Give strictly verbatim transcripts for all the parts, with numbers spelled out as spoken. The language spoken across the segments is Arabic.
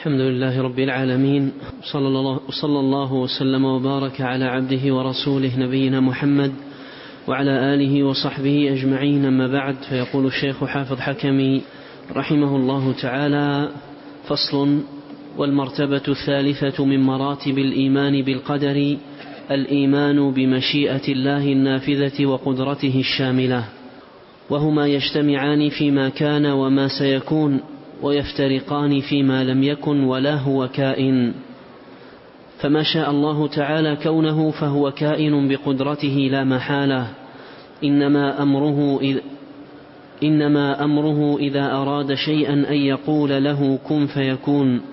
الحمد لله رب العالمين، صلى الله, صلى الله وسلم وبارك على عبده ورسوله نبينا محمد وعلى آله وصحبه أجمعين. أما بعد، فيقول الشيخ حافظ حكمي رحمه الله تعالى: فصل. والمرتبة الثالثة من مراتب الإيمان بالقدر الإيمان بمشيئة الله النافذة وقدرته الشاملة، وهما يجتمعان فيما كان وما سيكون، ويفترقان فيما لم يكن ولا هو كائن. فما شاء الله تعالى كونه فهو كائن بقدرته لا محالة، إنما أمره إذ إنما أمره إذا أراد شيئا أن يقول له كن فيكون.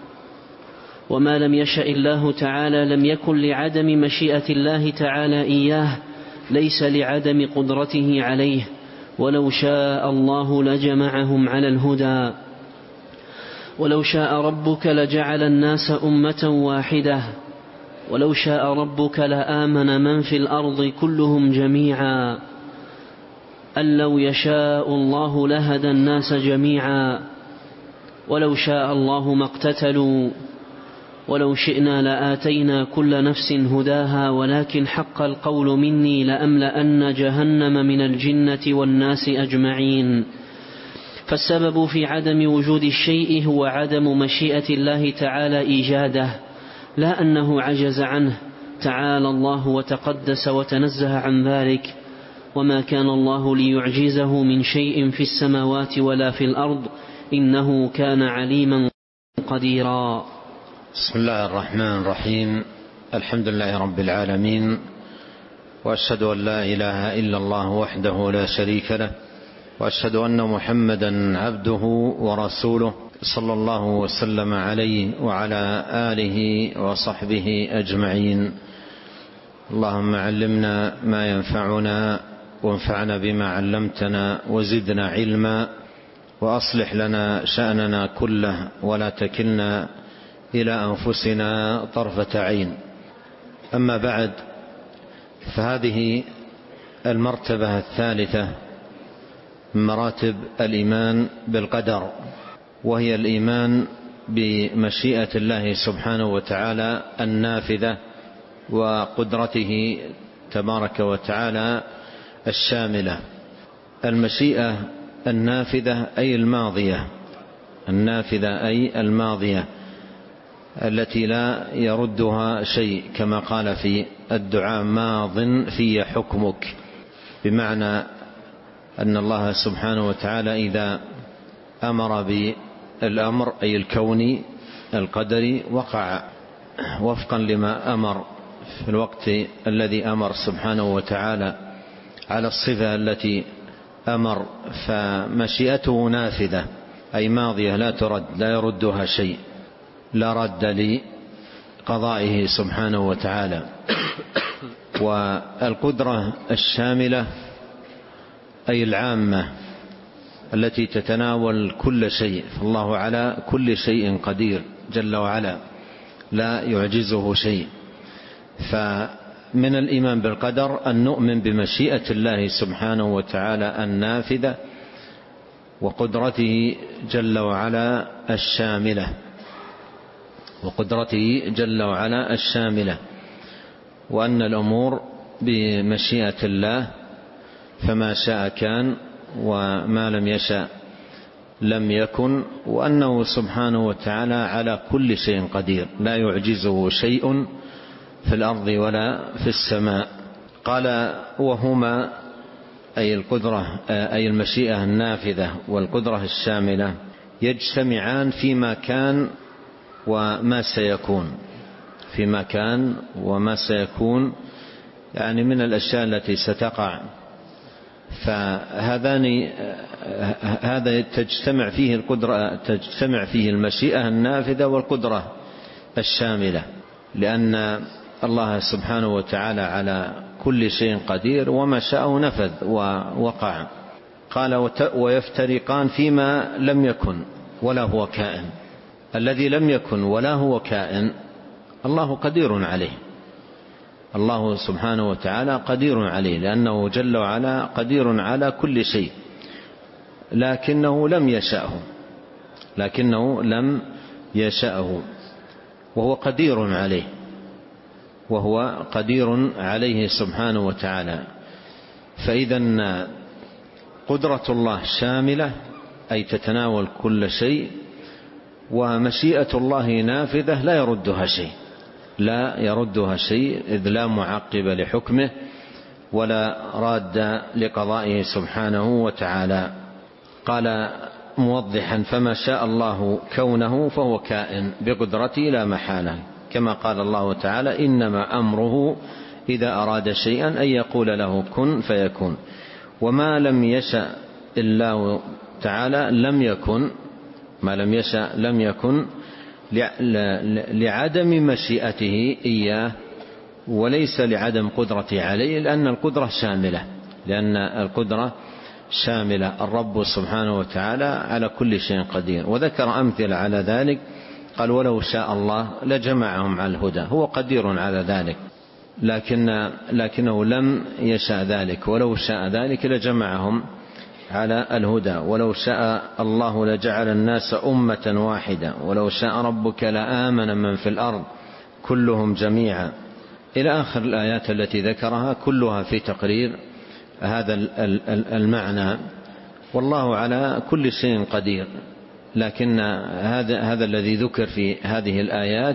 وما لم يشأ الله تعالى لم يكن لعدم مشيئة الله تعالى إياه، ليس لعدم قدرته عليه. ولو شاء الله لجمعهم على الهدى، ولو شاء ربك لجعل الناس أمة واحدة، ولو شاء ربك لآمن من في الأرض كلهم جميعا، أن لو يشاء الله لهدى الناس جميعا، ولو شاء الله ما اقتتلوا، ولو شئنا لآتينا كل نفس هداها، ولكن حق القول مني لأملأن جهنم من الجنة والناس أجمعين. فالسبب في عدم وجود الشيء هو عدم مشيئة الله تعالى إيجاده، لا أنه عجز عنه، تعالى الله وتقدس وتنزه عن ذلك. وما كان الله ليعجزه من شيء في السماوات ولا في الأرض، إنه كان عليما قديرا. بسم الله الرحمن الرحيم. الحمد لله رب العالمين، وأشهد أن لا إله إلا الله وحده لا شريك له، وأشهد أن محمدا عبده ورسوله، صلى الله وسلم عليه وعلى آله وصحبه أجمعين. اللهم علمنا ما ينفعنا، وانفعنا بما علمتنا، وزدنا علما، وأصلح لنا شأننا كله، ولا تكلنا إلى أنفسنا طرفة عين. أما بعد، فهذه المرتبة الثالثة من مراتب الإيمان بالقدر، وهي الإيمان بمشيئة الله سبحانه وتعالى النافذة، وقدرته تبارك وتعالى الشاملة. المشيئة النافذة أي الماضية، النافذة أي الماضية التي لا يردها شيء، كما قال في الدعاء: ماض في حكمك، بمعنى أن الله سبحانه وتعالى إذا أمر بالأمر أي الكوني القدري وقع وفقا لما أمر في الوقت الذي أمر سبحانه وتعالى على الصفة التي أمر. فمشيئته نافذة أي ماضية لا ترد، لا يردها شيء، لا رد لقضائه سبحانه وتعالى. والقدرة الشاملة أي العامة التي تتناول كل شيء، فالله على كل شيء قدير جل وعلا، لا يعجزه شيء. فمن الإيمان بالقدر أن نؤمن بمشيئة الله سبحانه وتعالى النافذة، وقدرته جل وعلا الشاملة وقدرته جل وعلا الشاملة وأن الأمور بمشيئة الله، فما شاء كان، وما لم يشأ لم يكن، وأنه سبحانه وتعالى على كل شيء قدير، لا يعجزه شيء في الأرض ولا في السماء. قال: وهما أي القدرة أي المشيئة النافذة والقدرة الشاملة يجتمعان فيما كان وما سيكون، فيما كان وما سيكون، يعني من الأشياء التي ستقع. فهذان هذا تجتمع فيه القدرة، تجتمع فيه المشيئة النافذة والقدرة الشاملة، لأن الله سبحانه وتعالى على كل شيء قدير، وما شاء نفذ ووقع. قال: ويفترقان فيما لم يكن ولا هو كائن. الذي لم يكن ولا هو كائن الله قدير عليه، الله سبحانه وتعالى قدير عليه، لأنه جل وعلا قدير على كل شيء، لكنه لم يشأه، لكنه لم يشاءه وهو قدير عليه وهو قدير عليه سبحانه وتعالى. فإذا قدرة الله شاملة أي تتناول كل شيء، ومشيئة الله نافذة لا يردها شيء لا يردها شيء إذ لا معقب لحكمه ولا راد لقضائه سبحانه وتعالى. قال موضحا: فما شاء الله كونه فهو كائن بقدرته لا محالة، كما قال الله تعالى: إنما أمره إذا أراد شيئا أن يقول له كن فيكون. وما لم يشأ الله تعالى لم يكن، ما لم يشأ لم يكن لعدم مشيئته إياه وليس لعدم قدرته عليه، لأن القدرة شاملة لأن القدرة شاملة الرب سبحانه وتعالى على كل شيء قدير. وذكر أمثلة على ذلك، قال: ولو شاء الله لجمعهم على الهدى، هو قدير على ذلك لكن لكنه لم يشاء ذلك. ولو شاء ذلك لجمعهم على الهدى، ولو شاء الله لجعل الناس أمة واحدة، ولو شاء ربك لآمن من في الأرض كلهم جميعا، إلى آخر الآيات التي ذكرها كلها في تقرير هذا المعنى. والله على كل شيء قدير، لكن هذا هذا الذي ذكر في هذه الآيات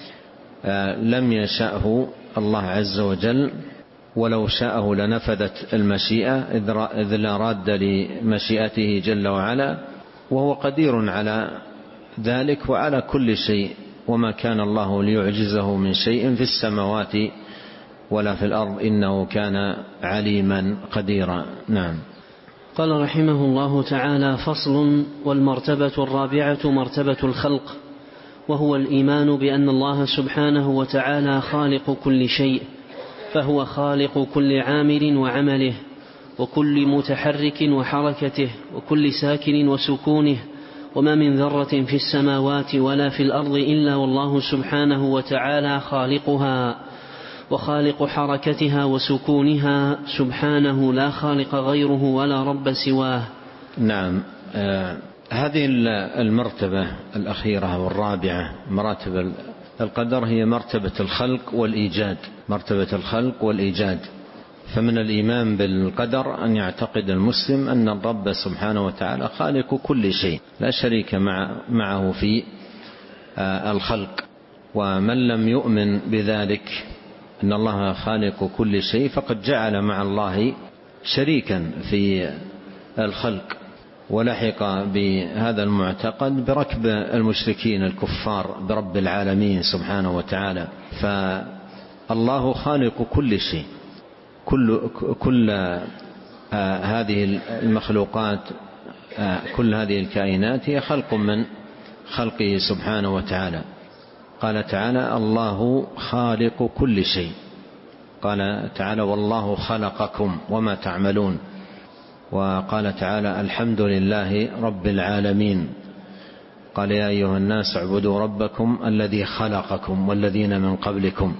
لم يشأه الله عز وجل، ولو شاءه لنفذت المشيئة إذ لا راد لمشيئته جل وعلا، وهو قدير على ذلك وعلى كل شيء. وما كان الله ليعجزه من شيء في السماوات ولا في الأرض إنه كان عليما قديرا. نعم. قال رحمه الله تعالى: فصل. والمرتبة الرابعة مرتبة الخلق، وهو الإيمان بأن الله سبحانه وتعالى خالق كل شيء، فهو خالق كل عامل وعمله، وكل متحرك وحركته، وكل ساكن وسكونه، وما من ذرة في السماوات ولا في الأرض إلا والله سبحانه وتعالى خالقها وخالق حركتها وسكونها سبحانه، لا خالق غيره ولا رب سواه. نعم. آه هذه المرتبة الأخيرة والرابعة مراتب القدر هي مرتبة الخلق والإيجاد مرتبة الخلق والإيجاد. فمن الإيمان بالقدر أن يعتقد المسلم أن الرب سبحانه وتعالى خالق كل شيء لا شريك مع معه في الخلق. ومن لم يؤمن بذلك أن الله خالق كل شيء فقد جعل مع الله شريكا في الخلق، ولحق بهذا المعتقد بركب المشركين الكفار برب العالمين سبحانه وتعالى. فالله خالق كل شيء، كل, كل هذه المخلوقات، كل هذه الكائنات هي خلق من خلقه سبحانه وتعالى. قال تعالى: الله خالق كل شيء. قال تعالى: والله خلقكم وما تعملون. وقال تعالى: الحمد لله رب العالمين. قال: يا أيها الناس اعبدوا ربكم الذي خلقكم والذين من قبلكم.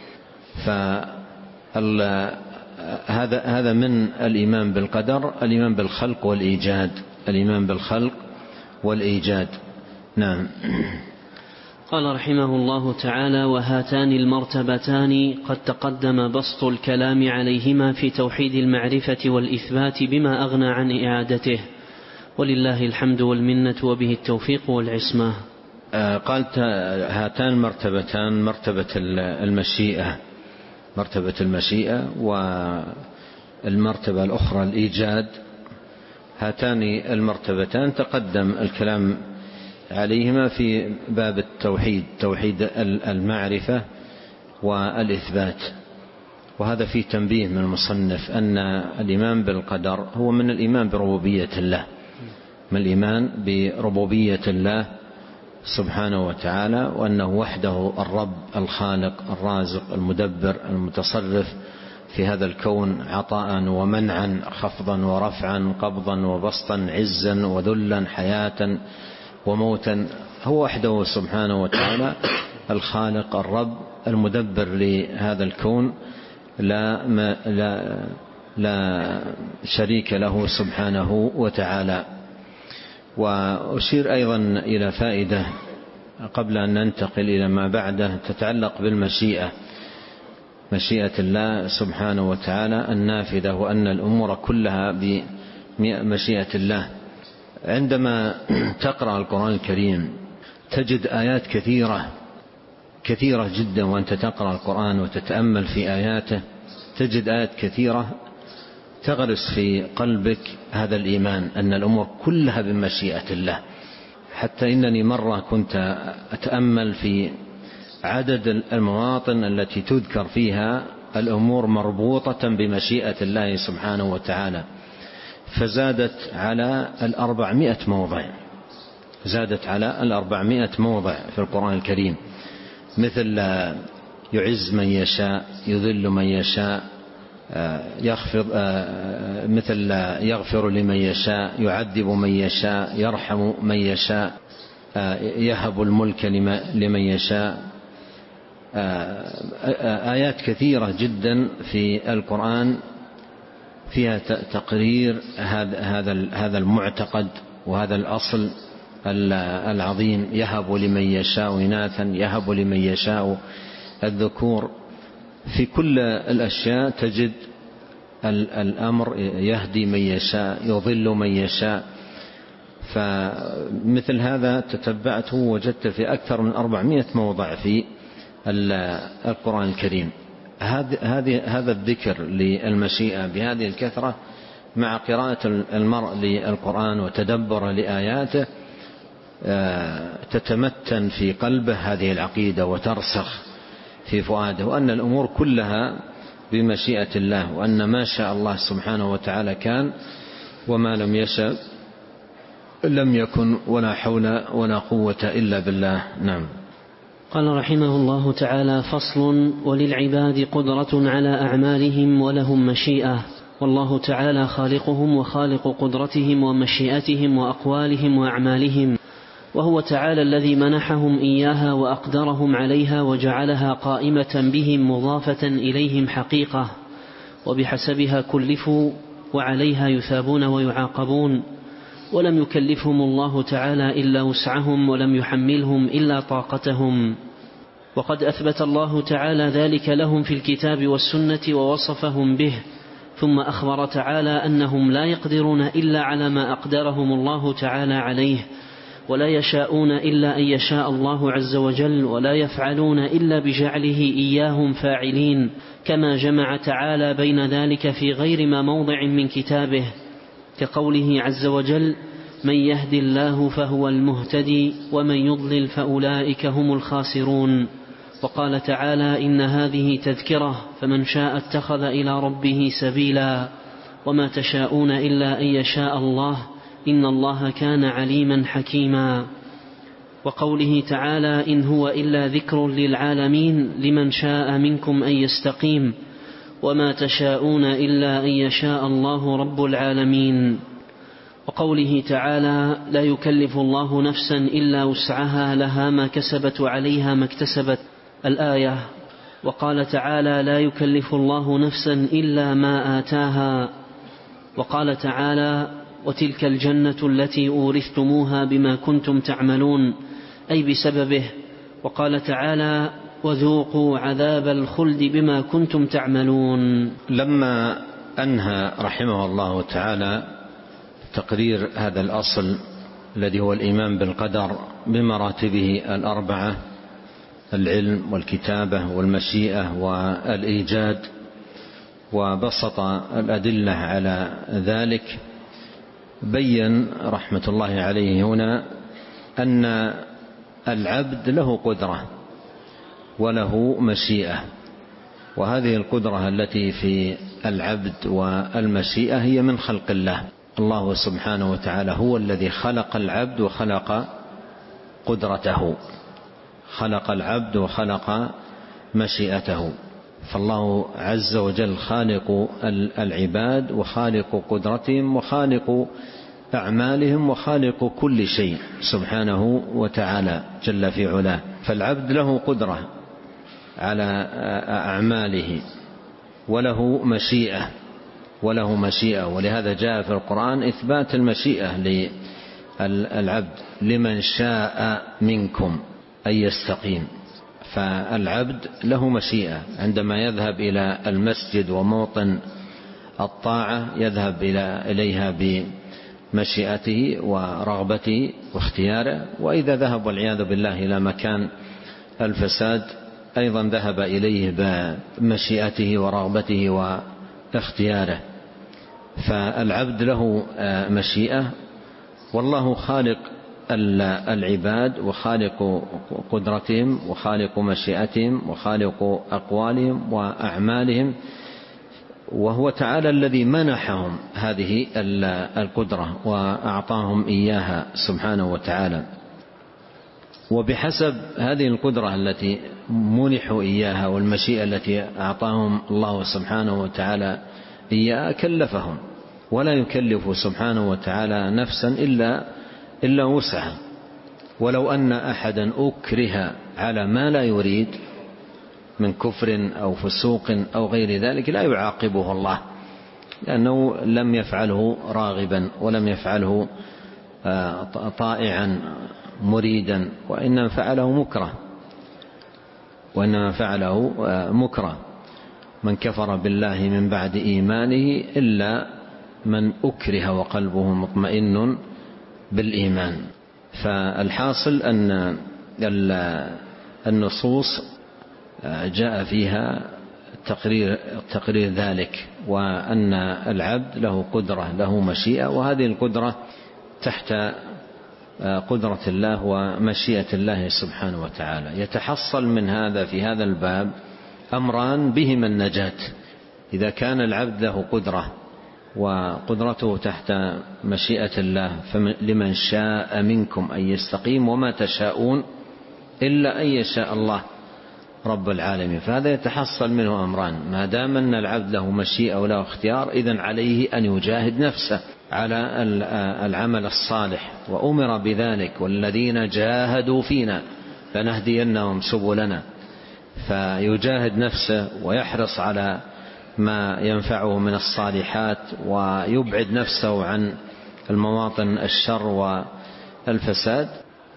فهذا هذا من الإيمان بالقدر، الإيمان بالخلق والإيجاد الإيمان بالخلق والإيجاد. نعم. قال رحمه الله تعالى: وهاتان المرتبتان قد تقدم بسط الكلام عليهما في توحيد المعرفة والإثبات بما أغنى عن إعادته، ولله الحمد والمنة وبه التوفيق والعصمة. قالت هاتان المرتبتان مرتبة المشيئة مرتبة المشيئة والمرتبة الأخرى الإيجاد. هاتان المرتبتان تقدم الكلام عليهما في باب التوحيد، توحيد المعرفة والإثبات. وهذا فيه تنبيه من المصنف أن الإيمان بالقدر هو من الإيمان بربوبية الله من الإيمان بربوبية الله سبحانه وتعالى، وأنه وحده الرب الخالق الرازق المدبر المتصرف في هذا الكون عطاء ومنعا، خفضا ورفعا، قبضا وبسطا، عزا وذلا، حياة وموتا. هو وحده سبحانه وتعالى الخالق الرب المدبر لهذا الكون، لا, ما لا, لا شريك له سبحانه وتعالى. وأشير أيضا إلى فائدة قبل أن ننتقل إلى ما بعده تتعلق بالمشيئة، مشيئة الله سبحانه وتعالى النافذة، وأن الأمور كلها بمشيئة الله. عندما تقرأ القرآن الكريم تجد آيات كثيرة كثيرة جدا، وأنت تقرأ القرآن وتتأمل في آياته تجد آيات كثيرة تغرس في قلبك هذا الإيمان أن الأمور كلها بمشيئة الله. حتى إنني مرة كنت أتأمل في عدد المواطن التي تذكر فيها الأمور مربوطة بمشيئة الله سبحانه وتعالى، فزادت على الأربعمائة موضع، زادت على الأربعمائة موضع في القرآن الكريم، مثل يعز من يشاء، يذل من يشاء، يخفض، مثل يغفر لمن يشاء، يعذب من يشاء، يرحم من يشاء، يهب الملك لمن يشاء. آيات كثيرة جدا في القرآن فيها تقرير هذا هذا المعتقد وهذا الأصل العظيم، يهب لمن يشاء إناثا، يهب لمن يشاء الذكور. في كل الأشياء تجد الأمر يهدي من يشاء، يضل من يشاء. فمثل هذا تتبعته وجدت في أكثر من أربعمائة موضع في القرآن الكريم. هذا الذكر للمشيئة بهذه الكثرة مع قراءة المرء للقرآن وتدبر لآياته تتمتن في قلبه هذه العقيدة وترسخ في فؤاده، وأن الأمور كلها بمشيئة الله، وأن ما شاء الله سبحانه وتعالى كان، وما لم يشاء لم يكن، ولا حول ولا قوة إلا بالله. نعم. قال رحمه الله تعالى: فصل: وللعباد قدرة على أعمالهم ولهم مشيئة، والله تعالى خالقهم وخالق قدرتهم ومشيئتهم وأقوالهم وأعمالهم، وهو تعالى الذي منحهم إياها وأقدرهم عليها وجعلها قائمة بهم مضافة إليهم حقيقة، وبحسبها كلفوا وعليها يثابون ويعاقبون، ولم يكلفهم الله تعالى إلا وسعهم، ولم يحملهم إلا طاقتهم. وقد أثبت الله تعالى ذلك لهم في الكتاب والسنة ووصفهم به، ثم أخبر تعالى أنهم لا يقدرون إلا على ما أقدرهم الله تعالى عليه، ولا يشاءون إلا أن يشاء الله عز وجل، ولا يفعلون إلا بجعله إياهم فاعلين، كما جمع تعالى بين ذلك في غير ما موضع من كتابه، كقوله عز وجل: من يهد الله فهو المهتدي، ومن يضلل فأولئك هم الخاسرون. وقال تعالى: إن هذه تذكرة فمن شاء اتخذ إلى ربه سبيلا، وما تشاءون إلا أن يشاء الله، إن الله كان عليما حكيما. وقوله تعالى: إن هو إلا ذكر للعالمين لمن شاء منكم أن يستقيم، وما تشاءون إلا أن يشاء الله رب العالمين. وقوله تعالى: لا يكلف الله نفسا إلا وسعها، لها ما كسبت وعليها ما اكتسبت، الآية. وقال تعالى: لا يكلف الله نفسا إلا ما آتاها. وقال تعالى: وتلك الجنة التي أورثتموها بما كنتم تعملون، أي بسببه. وقال تعالى: وذوقوا عذاب الخلد بما كنتم تعملون. لما أنهى رحمه الله تعالى تقرير هذا الأصل الذي هو الإيمان بالقدر بمراتبه الأربعة، العلم والكتابة والمشيئة والإيجاد، وبسط الأدلة على ذلك، بين رحمة الله عليه هنا أن العبد له قدرة وله مشيئة، وهذه القدرة التي في العبد والمشيئة هي من خلق الله. الله سبحانه وتعالى هو الذي خلق العبد وخلق قدرته، خلق العبد وخلق مشيئته. فالله عز وجل خالق العباد وخالق قدرتهم وخالق أعمالهم وخالق كل شيء سبحانه وتعالى جل في علاه. فالعبد له قدرة على أعماله وله مشيئة وله مشيئة ولهذا جاء في القرآن إثبات المشيئة للعبد: لمن شاء منكم. أن يستقيم. فالعبد له مشيئة، عندما يذهب إلى المسجد وموطن الطاعة يذهب إليها بمشيئته ورغبته واختياره، وإذا ذهب والعياذ بالله إلى مكان الفساد أيضا ذهب إليه بمشيئته ورغبته واختياره. فالعبد له مشيئة، والله خالق العباد وخالق قدرتهم وخالق مشيئتهم وخالق أقوالهم وأعمالهم، وهو تعالى الذي منحهم هذه القدرة وأعطاهم إياها سبحانه وتعالى. وبحسب هذه القدرة التي منحوا إياها والمشيئة التي أعطاهم الله سبحانه وتعالى إياها كلفهم، ولا يكلف سبحانه وتعالى نفسا إلا إلا وسعها. ولو أن أحدا أكره على ما لا يريد من كفر أو فسوق أو غير ذلك لا يعاقبه الله، لأنه لم يفعله راغبا ولم يفعله طائعا مريدا، وإنما فعله مكره وإنما فعله مكره. من كفر بالله من بعد إيمانه إلا من أكره وقلبه مطمئن بالإيمان. فالحاصل أن النصوص جاء فيها تقرير, تقرير ذلك، وأن العبد له قدرة له مشيئة، وهذه القدرة تحت قدرة الله ومشيئة الله سبحانه وتعالى. يتحصل من هذا في هذا الباب أمران بهما النجاة. إذا كان العبد له قدرة وقدرته تحت مشيئة الله فلمن شاء منكم أن يستقيم وما تشاءون إلا أن يشاء الله رب العالمين. فهذا يتحصل منه أمران، ما دام أن العبد له مشيئة وله اختيار إذن عليه أن يجاهد نفسه على العمل الصالح، وأمر بذلك والذين جاهدوا فينا لنهدينهم سبلنا. فيجاهد نفسه ويحرص على ما ينفعه من الصالحات ويبعد نفسه عن المواطن الشر والفساد.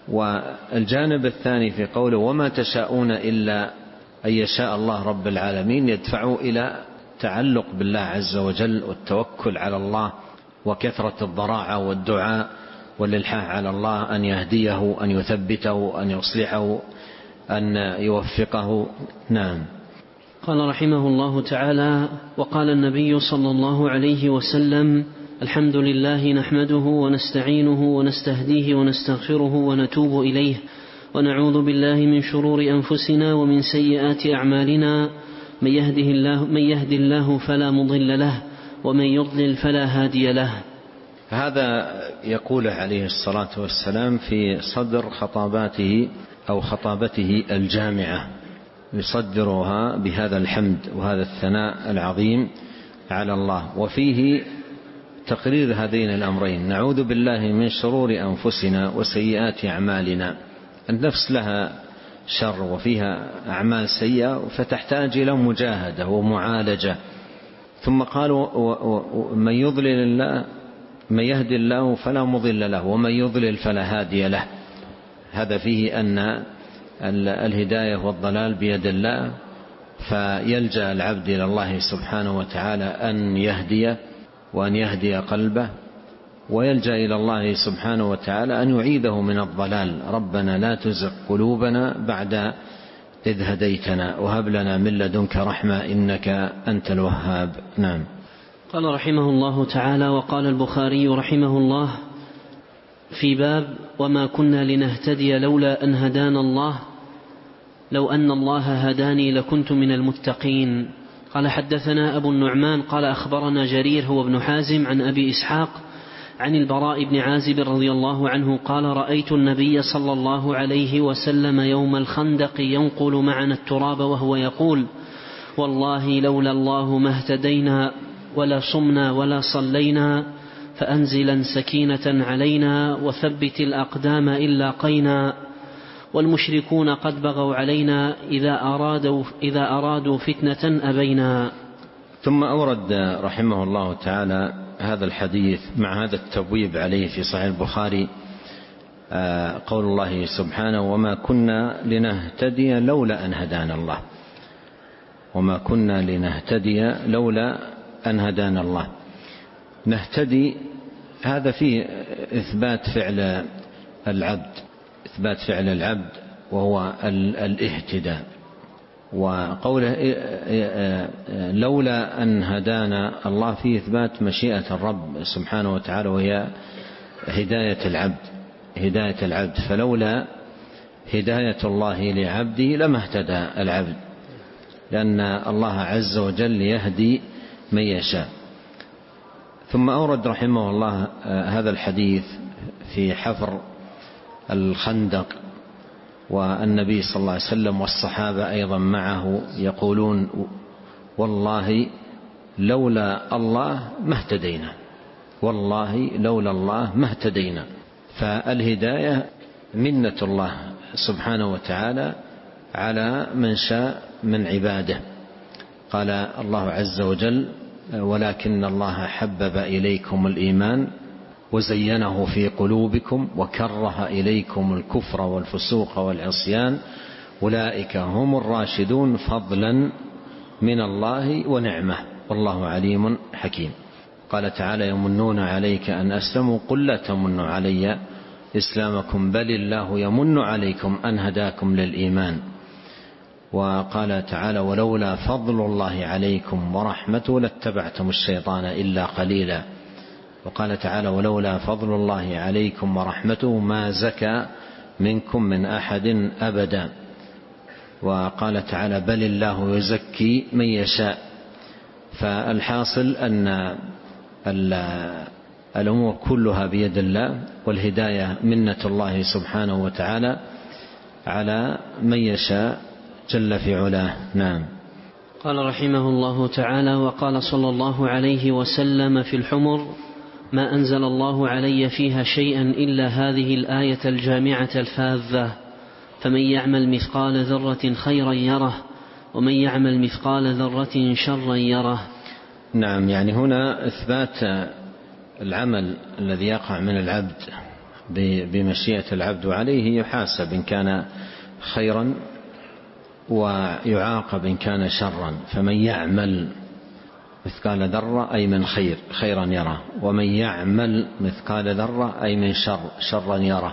والجانب الثاني في قوله وما تشاءون إلا أن يشاء الله رب العالمين يدفع إلى تعلق بالله عز وجل والتوكل على الله وكثرة الضراعة والدعاء والإلحاح على الله أن يهديه أن يثبته أن يصلحه أن يوفقه. نعم. قال رحمه الله تعالى: وقال النبي صلى الله عليه وسلم: الحمد لله نحمده ونستعينه ونستهديه ونستغفره ونتوب إليه ونعوذ بالله من شرور أنفسنا ومن سيئات أعمالنا، من يهده الله, من يهد الله فلا مضل له ومن يضلل فلا هادي له. هذا يقول عليه الصلاة والسلام في صدر خطاباته أو خطابته الجامعة، يصدرها بهذا الحمد وهذا الثناء العظيم على الله، وفيه تقرير هذين الأمرين: نعوذ بالله من شرور أنفسنا وسيئات أعمالنا. النفس لها شر وفيها أعمال سيئة فتحتاج إلى مجاهدة ومعالجة. ثم قالوا من يضلل الله من يهدي الله فلا مضل له ومن يضلل فلا هادي له. هذا فيه أن الهداية والضلال بيد الله، فيلجأ العبد إلى الله سبحانه وتعالى أن يهديه وأن يهدي قلبه، ويلجأ إلى الله سبحانه وتعالى أن يعيده من الضلال: ربنا لا تزغ قلوبنا بعد إذ هديتنا وهب لنا من لدنك رحمة إنك أنت الوهاب. نعم. قال رحمه الله تعالى: وقال البخاري رحمه الله في باب وما كنا لنهتدي لولا أن هدانا الله لو أن الله هداني لكنت من المتقين. قال حدثنا أبو النعمان قال أخبرنا جرير هو ابن حازم عن أبي إسحاق عن البراء بن عازب رضي الله عنه قال: رأيت النبي صلى الله عليه وسلم يوم الخندق ينقل معنا التراب وهو يقول: والله لولا الله ما اهتدينا ولا صمنا ولا صلينا، فأنزلا سكينة علينا وثبت الأقدام إن لاقينا، والمشركون قد بغوا علينا إذا أرادوا, إذا أرادوا فتنة أبينا. ثم أورد رحمه الله تعالى هذا الحديث مع هذا التبويب عليه في صحيح البخاري قول الله سبحانه: وما كنا لنهتدي لولا أن هدانا الله. وما كنا لنهتدي لولا أن هدانا الله. نهتدي هذا فيه إثبات فعل العبد، إثبات فعل العبد وهو الاهتداء. وقوله لولا أن هدانا الله فيه إثبات مشيئة الرب سبحانه وتعالى، وهي هداية العبد، هداية العبد. فلولا هداية الله لعبده لما اهتدى العبد، لأن الله عز وجل يهدي من يشاء. ثم أورد رحمه الله هذا الحديث في حفر الخندق، والنبي صلى الله عليه وسلم والصحابة أيضا معه يقولون: والله لولا الله ما اهتدينا، والله لولا الله ما اهتدينا. فالهداية منة الله سبحانه وتعالى على من شاء من عباده. قال الله عز وجل: ولكن الله حبب إليكم الإيمان وزينه في قلوبكم وكره إليكم الكفر والفسوق والعصيان أولئك هم الراشدون فضلا من الله ونعمة والله عليم حكيم. قال تعالى: يمنون عليك أن أسلموا قل لا تمنوا علي إسلامكم بل الله يمن عليكم أن هداكم للإيمان. وقال تعالى: ولولا فضل الله عليكم ورحمته لاتبعتم الشيطان إلا قليلا. وقال تعالى: ولولا فضل الله عليكم ورحمته ما زكى منكم من أحد أبدا. وقال تعالى: بل الله يزكي من يشاء. فالحاصل أن الأمور كلها بيد الله، والهداية منة الله سبحانه وتعالى على من يشاء جل في علاه. نعم. قال رحمه الله تعالى: وقال صلى الله عليه وسلم في الحمر: ما أنزل الله علي فيها شيئا إلا هذه الآية الجامعة الفاذة، فمن يعمل مثقال ذرة خيرا يره ومن يعمل مثقال ذرة شرا يره. نعم، يعني هنا إثبات العمل الذي يقع من العبد بمشيئة العبد، وعليه يحاسب إن كان خيرا ويعاقب إن كان شرا. فمن يعمل مثقال ذرة أي من خير خيرا يره، ومن يعمل مثقال ذرة أي من شر شرا يره.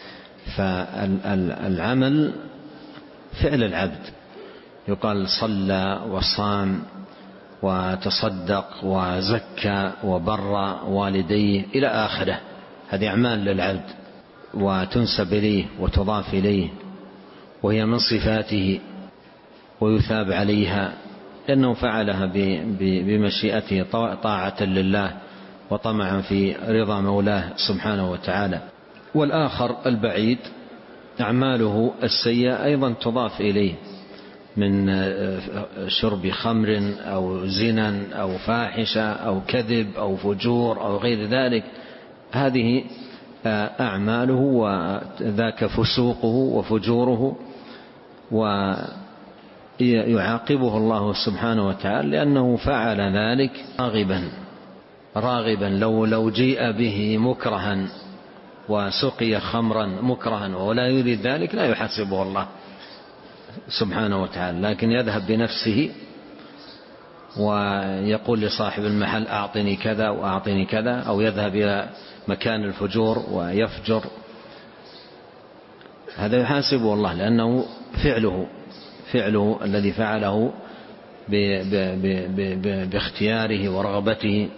فالعمل فعل العبد، يقال صلى وصام وتصدق وزكى وبر والديه إلى آخره، هذه أعمال للعبد وتنسب إليه وتضاف إليه، وهي من صفاته ويثاب عليها لأنه فعلها بمشيئته طاعة لله وطمعا في رضا مولاه سبحانه وتعالى. والآخر البعيد أعماله السيئة أيضا تضاف إليه من شرب خمر أو زنا أو فاحشة أو كذب أو فجور أو غير ذلك، هذه أعماله وذاك فسوقه وفجوره، ويعاقبه الله سبحانه وتعالى لأنه فعل ذلك راغبا راغبا لو لو جيء به مكرها وسقي خمرا مكرها ولا يريد ذلك لا يحاسبه الله سبحانه وتعالى، لكن يذهب بنفسه ويقول لصاحب المحل أعطني كذا وأعطني كذا، أو يذهب إلى مكان الفجور ويفجر، هذا يحاسبه الله لأنه فعله فعله الذي فعله باختياره ورغبته.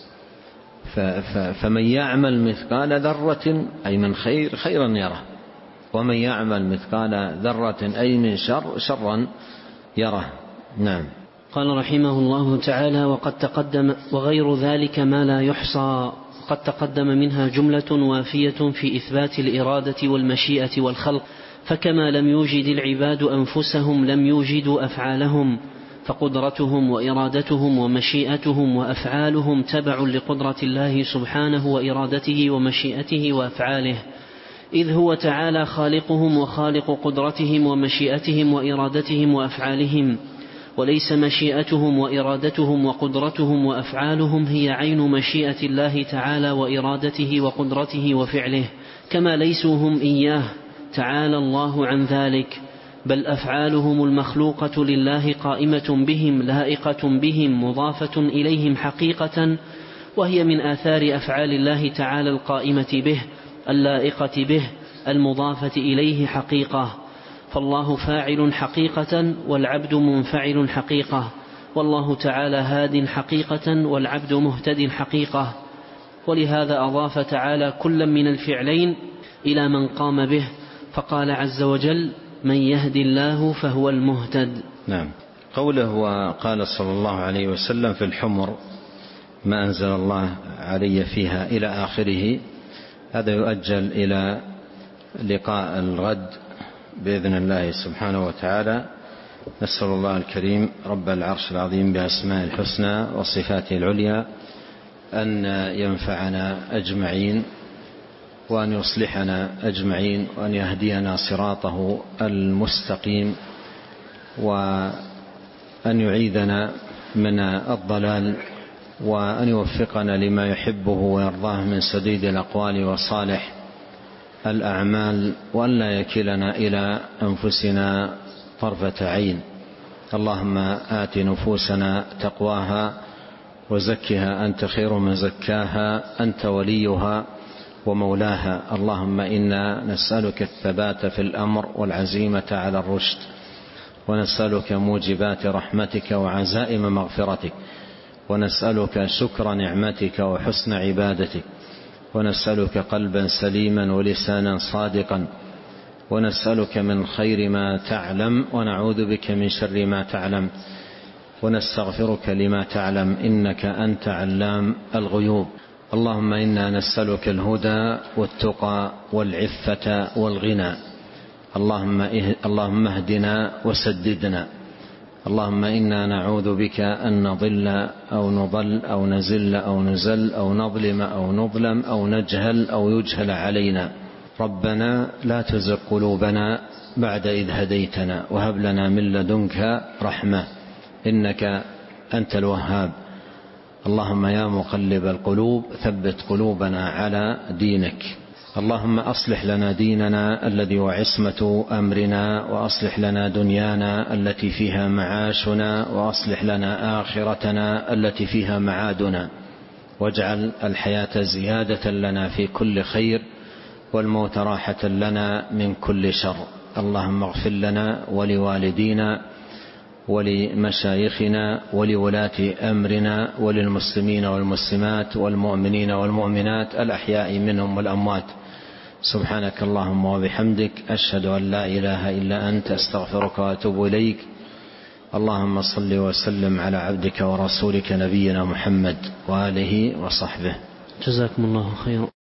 فمن يعمل مثقال ذرة أي من خير خيرا يره، ومن يعمل مثقال ذرة أي من شر شرا يره. نعم. قال رحمه الله تعالى: وقد تقدم وغير ذلك ما لا يحصى، قد تقدم منها جملة وافية في إثبات الإرادة والمشيئة والخلق، فكما لم يوجد العباد أنفسهم لم يوجدوا أفعالهم، فقدرتهم وإرادتهم ومشيئتهم وأفعالهم تبع لقدرة الله سبحانه وإرادته ومشيئته وأفعاله، إذ هو تعالى خالقهم وخالق قدرتهم ومشيئتهم وإرادتهم وأفعالهم، وليس مشيئتهم وإرادتهم وقدرتهم وأفعالهم هي عين مشيئة الله تعالى وإرادته وقدرته وفعله، كما ليسوا هم إياه تعالى الله عن ذلك، بل أفعالهم المخلوقة لله قائمة بهم لائقة بهم مضافة إليهم حقيقة، وهي من آثار أفعال الله تعالى القائمة به اللائقة به المضافة إليه حقيقة. فالله فاعل حقيقة والعبد منفعل حقيقة، والله تعالى هاد حقيقة والعبد مهتد حقيقة. ولهذا أضاف تعالى كلا من الفعلين إلى من قام به، فقال عز وجل: من يهد الله فهو المهتد. نعم. قوله وقال صلى الله عليه وسلم في الحمر ما أنزل الله علي فيها إلى آخره، هذا يؤجل إلى لقاء الغد بإذن الله سبحانه وتعالى. نسأل الله الكريم رب العرش العظيم بأسماء الحسنى وصفاته العليا أن ينفعنا أجمعين، وأن يصلحنا أجمعين، وأن يهدينا صراطه المستقيم، وأن يعيذنا من الضلال، وأن يوفقنا لما يحبه ويرضاه من سديد الأقوال وصالح الأعمال، وأن لا يكلنا إلى أنفسنا طرفة عين. اللهم آت نفوسنا تقواها وزكها أنت خير من زكاها، أنت وليها ومولاها. اللهم إنا نسألك الثبات في الأمر والعزيمة على الرشد، ونسألك موجبات رحمتك وعزائم مغفرتك، ونسألك شكر نعمتك وحسن عبادتك، ونسألك قلبا سليما ولسانا صادقا، ونسألك من خير ما تعلم ونعوذ بك من شر ما تعلم، ونستغفرك لما تعلم إنك أنت علام الغيوب. اللهم إنا نسألك الهدى والتقى والعفة والغنى. اللهم اهدنا وسددنا. اللهم إنا نعوذ بك أن نضل أو نضل أو نزل أو نزل أو نظلم أو نظلم أو نجهل أو يجهل علينا. ربنا لا تزغ قلوبنا بعد إذ هديتنا، وهب لنا من لدنك رحمة إنك أنت الوهاب. اللهم يا مقلب القلوب ثبت قلوبنا على دينك. اللهم أصلح لنا ديننا الذي هو عصمة أمرنا، وأصلح لنا دنيانا التي فيها معاشنا، وأصلح لنا آخرتنا التي فيها معادنا، واجعل الحياة زيادة لنا في كل خير، والموت راحة لنا من كل شر. اللهم اغفر لنا ولوالدينا ولمشايخنا ولولاة أمرنا وللمسلمين والمسلمات والمؤمنين والمؤمنات الأحياء منهم والأموات. سبحانك اللهم وبحمدك، أشهد أن لا إله إلا أنت، أستغفرك وأتوب إليك. اللهم صل وسلم على عبدك ورسولك نبينا محمد وآله وصحبه. جزاكم الله خيرا.